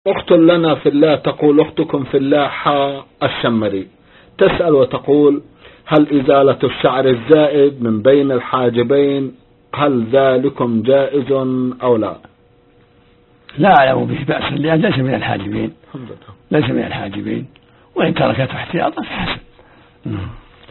أخت لنا في الله تقول: أختكم في الله الشمري تسأل وتقول: هل إزالة الشعر الزائد من بين الحاجبين هل ذلكم جائز أو لا؟ لا أعلم به بأس، لأن ليس من الحاجبين، وإن تركته احتياطا فحسن.